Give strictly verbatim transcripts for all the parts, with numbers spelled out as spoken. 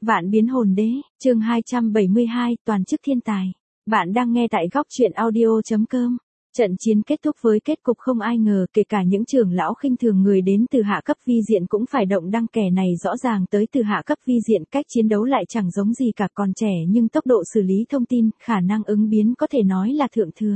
Vạn biến hồn đế, chương hai trăm bảy mươi hai, toàn chức thiên tài. Bạn đang nghe tại góc truyện audio.com. Trận chiến kết thúc với kết cục không ai ngờ, kể cả những trưởng lão khinh thường người đến từ hạ cấp vi diện cũng phải động đăng. Kẻ này rõ ràng tới từ hạ cấp vi diện, cách chiến đấu lại chẳng giống gì cả, còn trẻ nhưng tốc độ xử lý thông tin, khả năng ứng biến có thể nói là thượng thừa.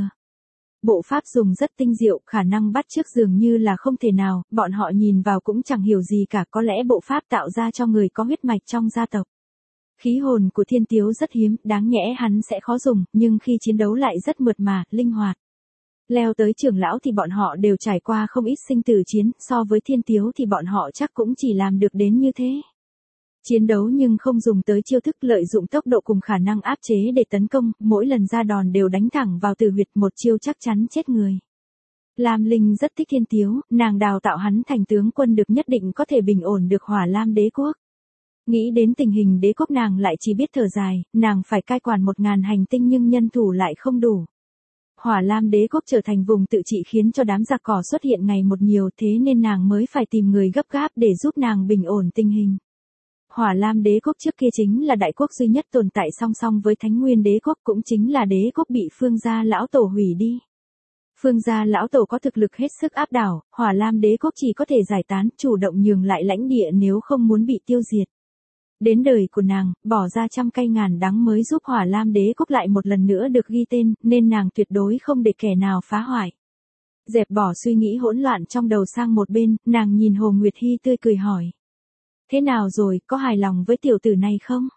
Bộ pháp dùng rất tinh diệu, khả năng bắt chước dường như là không thể nào, bọn họ nhìn vào cũng chẳng hiểu gì cả, có lẽ bộ pháp tạo ra cho người có huyết mạch trong gia tộc. Khí hồn của Thiên Tiếu rất hiếm, đáng nhẽ hắn sẽ khó dùng, nhưng khi chiến đấu lại rất mượt mà, linh hoạt. Leo tới trưởng lão thì bọn họ đều trải qua không ít sinh tử chiến, so với Thiên Tiếu thì bọn họ chắc cũng chỉ làm được đến như thế. Chiến đấu nhưng không dùng tới chiêu thức, lợi dụng tốc độ cùng khả năng áp chế để tấn công, mỗi lần ra đòn đều đánh thẳng vào tử huyệt, một chiêu chắc chắn chết người. Lam Linh rất thích Thiên Tiếu, nàng đào tạo hắn thành tướng quân được nhất định có thể bình ổn được Hỏa Lam đế quốc. Nghĩ đến tình hình đế quốc nàng lại chỉ biết thở dài, nàng phải cai quản một ngàn hành tinh nhưng nhân thủ lại không đủ. Hỏa Lam đế quốc trở thành vùng tự trị khiến cho đám giặc cỏ xuất hiện ngày một nhiều, thế nên nàng mới phải tìm người gấp gáp để giúp nàng bình ổn tình hình. Hỏa Lam đế quốc trước kia chính là đại quốc duy nhất tồn tại song song với Thánh Nguyên đế quốc, cũng chính là đế quốc bị Phương gia lão tổ hủy đi. Phương gia lão tổ có thực lực hết sức áp đảo, Hỏa Lam đế quốc chỉ có thể giải tán, chủ động nhường lại lãnh địa nếu không muốn bị tiêu diệt. Đến đời của nàng, bỏ ra trăm cây ngàn đắng mới giúp Hỏa Lam đế quốc lại một lần nữa được ghi tên, nên nàng tuyệt đối không để kẻ nào phá hoại. Dẹp bỏ suy nghĩ hỗn loạn trong đầu sang một bên, nàng nhìn Hồ Nguyệt Hy tươi cười hỏi. Thế nào rồi, có hài lòng với tiểu tử này không?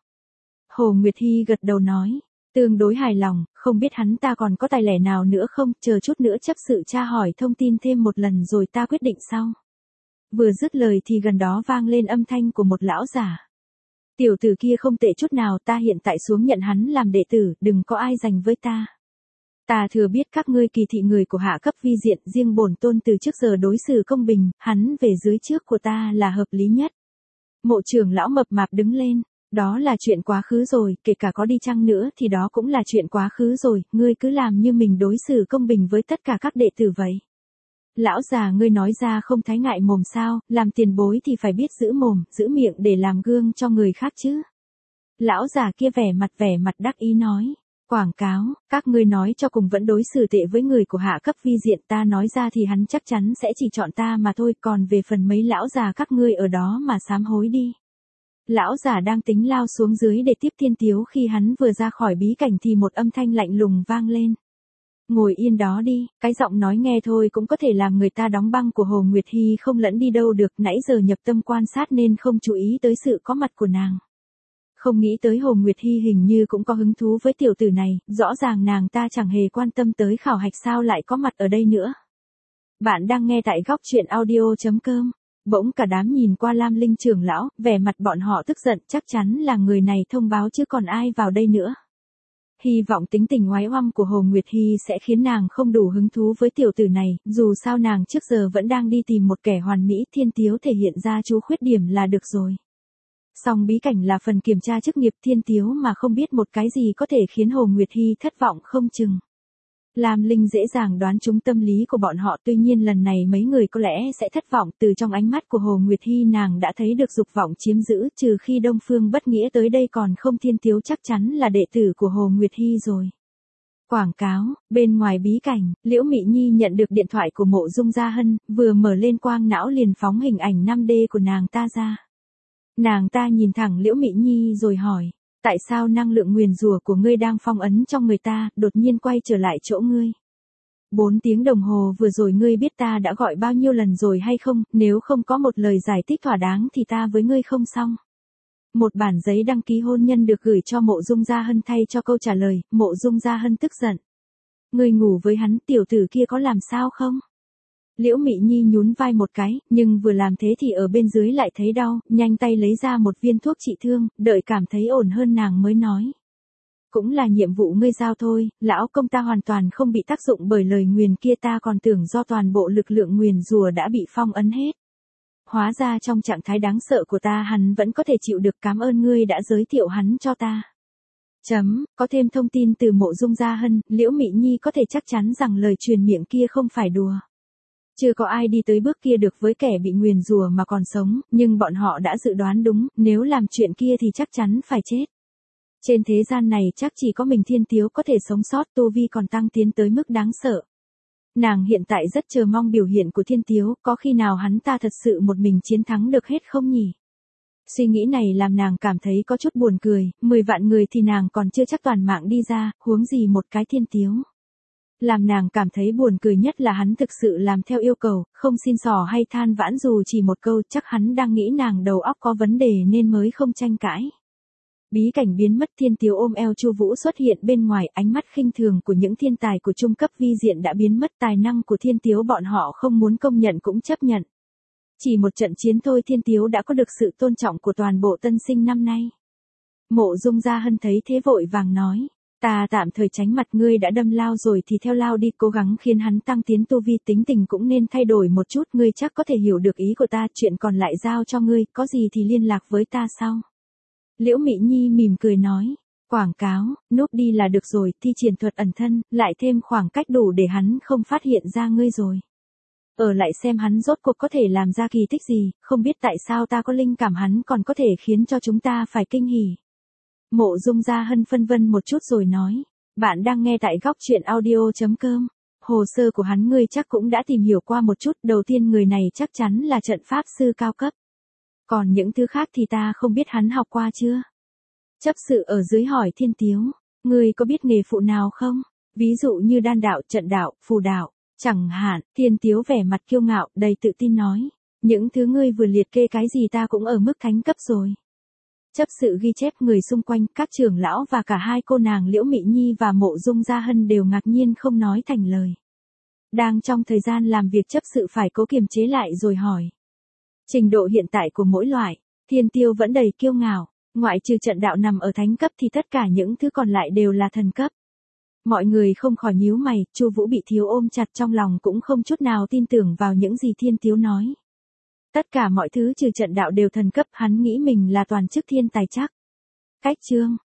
Hồ Nguyệt Hy gật đầu nói, tương đối hài lòng, không biết hắn ta còn có tài lẻ nào nữa không, chờ chút nữa chấp sự tra hỏi thông tin thêm một lần rồi ta quyết định sau. Vừa dứt lời thì gần đó vang lên âm thanh của một lão giả. Tiểu tử kia không tệ chút nào, ta hiện tại xuống nhận hắn làm đệ tử, đừng có ai giành với ta. Ta thừa biết các ngươi kỳ thị người của hạ cấp vi diện, riêng bổn tôn từ trước giờ đối xử công bình, hắn về dưới trước của ta là hợp lý nhất. Mộ trưởng lão mập mạp đứng lên, đó là chuyện quá khứ rồi, kể cả có đi chăng nữa thì đó cũng là chuyện quá khứ rồi, ngươi cứ làm như mình đối xử công bình với tất cả các đệ tử vậy. Lão già, ngươi nói ra không thái ngại mồm sao, làm tiền bối thì phải biết giữ mồm, giữ miệng để làm gương cho người khác chứ. Lão già kia vẻ mặt vẻ mặt đắc ý nói, quảng cáo, các ngươi nói cho cùng vẫn đối xử tệ với người của hạ cấp vi diện, ta nói ra thì hắn chắc chắn sẽ chỉ chọn ta mà thôi, còn về phần mấy lão già các ngươi ở đó mà sám hối đi. Lão già đang tính lao xuống dưới để tiếp Thiên Tiếu, khi hắn vừa ra khỏi bí cảnh thì một âm thanh lạnh lùng vang lên. Ngồi yên đó đi, cái giọng nói nghe thôi cũng có thể làm người ta đóng băng của Hồ Nguyệt Hy không lẫn đi đâu được, nãy giờ nhập tâm quan sát nên không chú ý tới sự có mặt của nàng. Không nghĩ tới Hồ Nguyệt Hy hình như cũng có hứng thú với tiểu tử này, rõ ràng nàng ta chẳng hề quan tâm tới khảo hạch sao lại có mặt ở đây nữa. Bạn đang nghe tại góc truyện audio.com. Bỗng cả đám nhìn qua Lam Linh trưởng lão, vẻ mặt bọn họ tức giận, chắc chắn là người này thông báo chứ còn ai vào đây nữa. Hy vọng tính tình ngoái oăm của Hồ Nguyệt Hy sẽ khiến nàng không đủ hứng thú với tiểu tử này, dù sao nàng trước giờ vẫn đang đi tìm một kẻ hoàn mỹ, Thiên Tiếu thể hiện ra chú khuyết điểm là được rồi. Song bí cảnh là phần kiểm tra chức nghiệp, Thiên Tiếu mà không biết một cái gì có thể khiến Hồ Nguyệt Hy thất vọng không chừng. Lam Linh dễ dàng đoán trúng tâm lý của bọn họ, tuy nhiên lần này mấy người có lẽ sẽ thất vọng, từ trong ánh mắt của Hồ Nguyệt Hy nàng đã thấy được dục vọng chiếm giữ, trừ khi Đông Phương Bất Nghĩa tới đây còn không Thiên Tiếu chắc chắn là đệ tử của Hồ Nguyệt Hy rồi. Quảng cáo, bên ngoài bí cảnh, Liễu Mị Nhi nhận được điện thoại của Mộ Dung Gia Hân, vừa mở lên quang não liền phóng hình ảnh năm D của nàng ta ra. Nàng ta nhìn thẳng Liễu Mị Nhi rồi hỏi. Tại sao năng lượng nguyền rủa của ngươi đang phong ấn trong người ta, đột nhiên quay trở lại chỗ ngươi? Bốn tiếng đồng hồ vừa rồi ngươi biết ta đã gọi bao nhiêu lần rồi hay không, nếu không có một lời giải thích thỏa đáng thì ta với ngươi không xong. Một bản giấy đăng ký hôn nhân được gửi cho Mộ Dung Gia Hân thay cho câu trả lời, Mộ Dung Gia Hân tức giận. Ngươi ngủ với hắn, tiểu tử kia có làm sao không? Liễu Mị Nhi nhún vai một cái, nhưng vừa làm thế thì ở bên dưới lại thấy đau, nhanh tay lấy ra một viên thuốc trị thương, đợi cảm thấy ổn hơn nàng mới nói. Cũng là nhiệm vụ ngươi giao thôi, lão công ta hoàn toàn không bị tác dụng bởi lời nguyền kia, ta còn tưởng do toàn bộ lực lượng nguyền rùa đã bị phong ấn hết. Hóa ra trong trạng thái đáng sợ của ta hắn vẫn có thể chịu được, cảm ơn ngươi đã giới thiệu hắn cho ta. Chấm, có thêm thông tin từ Mộ Dung Gia Hân, Liễu Mị Nhi có thể chắc chắn rằng lời truyền miệng kia không phải đùa. Chưa có ai đi tới bước kia được với kẻ bị nguyền rủa mà còn sống, nhưng bọn họ đã dự đoán đúng, nếu làm chuyện kia thì chắc chắn phải chết. Trên thế gian này chắc chỉ có mình Thiên Tiếu có thể sống sót, tu vi còn tăng tiến tới mức đáng sợ. Nàng hiện tại rất chờ mong biểu hiện của Thiên Tiếu, có khi nào hắn ta thật sự một mình chiến thắng được hết không nhỉ? Suy nghĩ này làm nàng cảm thấy có chút buồn cười, mười vạn người thì nàng còn chưa chắc toàn mạng đi ra, huống gì một cái Thiên Tiếu. Làm nàng cảm thấy buồn cười nhất là hắn thực sự làm theo yêu cầu, không xin xỏ hay than vãn dù chỉ một câu, chắc hắn đang nghĩ nàng đầu óc có vấn đề nên mới không tranh cãi. Bí cảnh biến mất, Thiên Tiếu ôm eo Chu Vũ xuất hiện bên ngoài, ánh mắt khinh thường của những thiên tài của trung cấp vi diện đã biến mất, tài năng của Thiên Tiếu bọn họ không muốn công nhận cũng chấp nhận. Chỉ một trận chiến thôi Thiên Tiếu đã có được sự tôn trọng của toàn bộ tân sinh năm nay. Mộ Dung Gia Hân thấy thế vội vàng nói, ta tạm thời tránh mặt, ngươi đã đâm lao rồi thì theo lao đi, cố gắng khiến hắn tăng tiến tu vi, tính tình cũng nên thay đổi một chút, ngươi chắc có thể hiểu được ý của ta, chuyện còn lại giao cho ngươi, có gì thì liên lạc với ta sau. Liễu Mị Nhi mỉm cười nói, quảng cáo, núp đi là được rồi, thi triển thuật ẩn thân, lại thêm khoảng cách đủ để hắn không phát hiện ra ngươi rồi. Ở lại xem hắn rốt cuộc có thể làm ra kỳ tích gì, không biết tại sao ta có linh cảm hắn còn có thể khiến cho chúng ta phải kinh hỉ. Mộ Dung Gia Hân phân vân một chút rồi nói, bạn đang nghe tại góc truyện audio chấm com. Hồ sơ của hắn ngươi chắc cũng đã tìm hiểu qua một chút, đầu tiên người này chắc chắn là trận pháp sư cao cấp. Còn những thứ khác thì ta không biết hắn học qua chưa? Chấp sự ở dưới hỏi Thiên Tiếu, ngươi có biết nghề phụ nào không? Ví dụ như đan đạo, trận đạo, phù đạo. Chẳng hạn, Thiên Tiếu vẻ mặt kiêu ngạo, đầy tự tin nói, những thứ ngươi vừa liệt kê cái gì ta cũng ở mức thánh cấp rồi. Chấp sự ghi chép, người xung quanh, các trưởng lão và cả hai cô nàng Liễu Mị Nhi và Mộ Dung Gia Hân đều ngạc nhiên không nói thành lời. Đang trong thời gian làm việc, chấp sự phải cố kiềm chế lại rồi hỏi. Trình độ hiện tại của mỗi loại, Thiên Tiêu vẫn đầy kiêu ngạo, ngoại trừ trận đạo nằm ở thánh cấp thì tất cả những thứ còn lại đều là thần cấp. Mọi người không khỏi nhíu mày, Chu Vũ bị thiếu ôm chặt trong lòng cũng không chút nào tin tưởng vào những gì Thiên Tiếu nói. Tất cả mọi thứ trừ trận đạo đều thần cấp, hắn nghĩ mình là toàn chức thiên tài chắc. Cách chương,